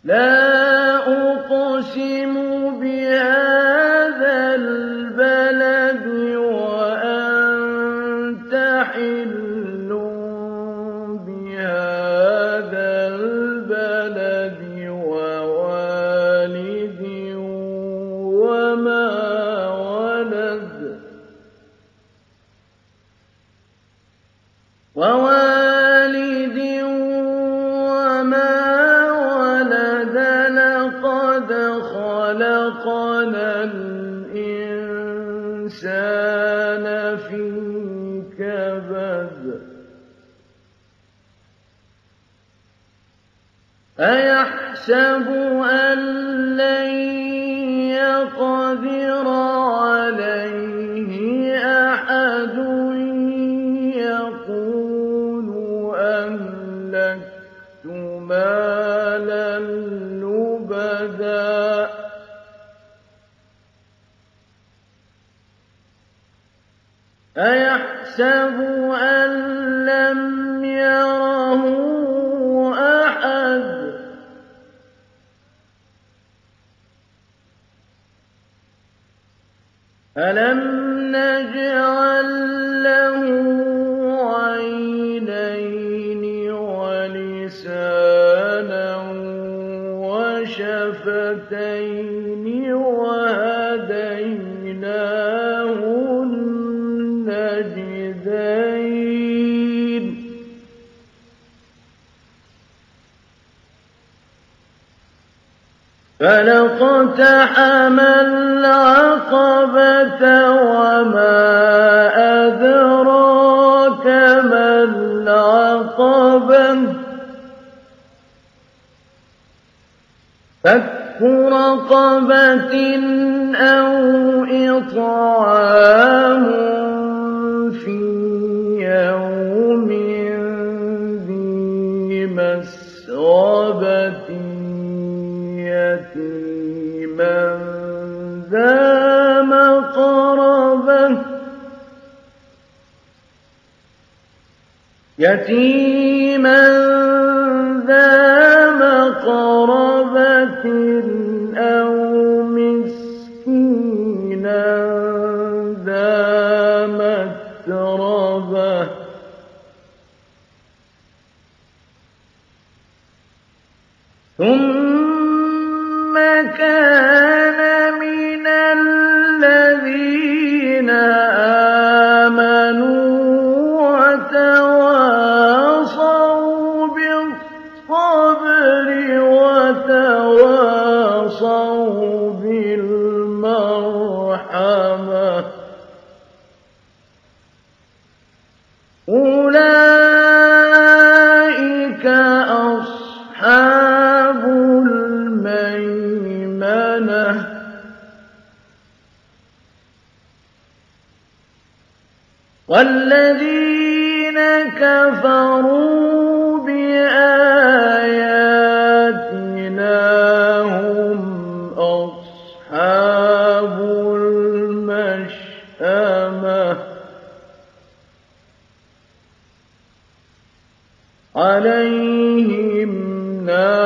لا أقسم بهذا البلد وأنت حل بهذا البلد ووالد وما ولد لقد خلقنا الإنسان في كبد أيحسب أن لن يقدر عليه أحد يقول أهلكت مالا لبدا أيحسب أن لم يره أحد ألم نجعل له عينين ولسانا وشفتين وهديناه النجدين فلاقتحم العقبة وما أدراك ما العقبة فك رقبة أو إطعام في يوم ذي مسغبة يتيما ذا مقربة أو مسكينا ذا متربة ثم كان من الذين آمنوا وتواصوا بالصبر وتواصوا بالمرحمة أولئك أصحاب الميمنة والذين كفروا بآياتنا هم أصحاب المشأمة عليهم نار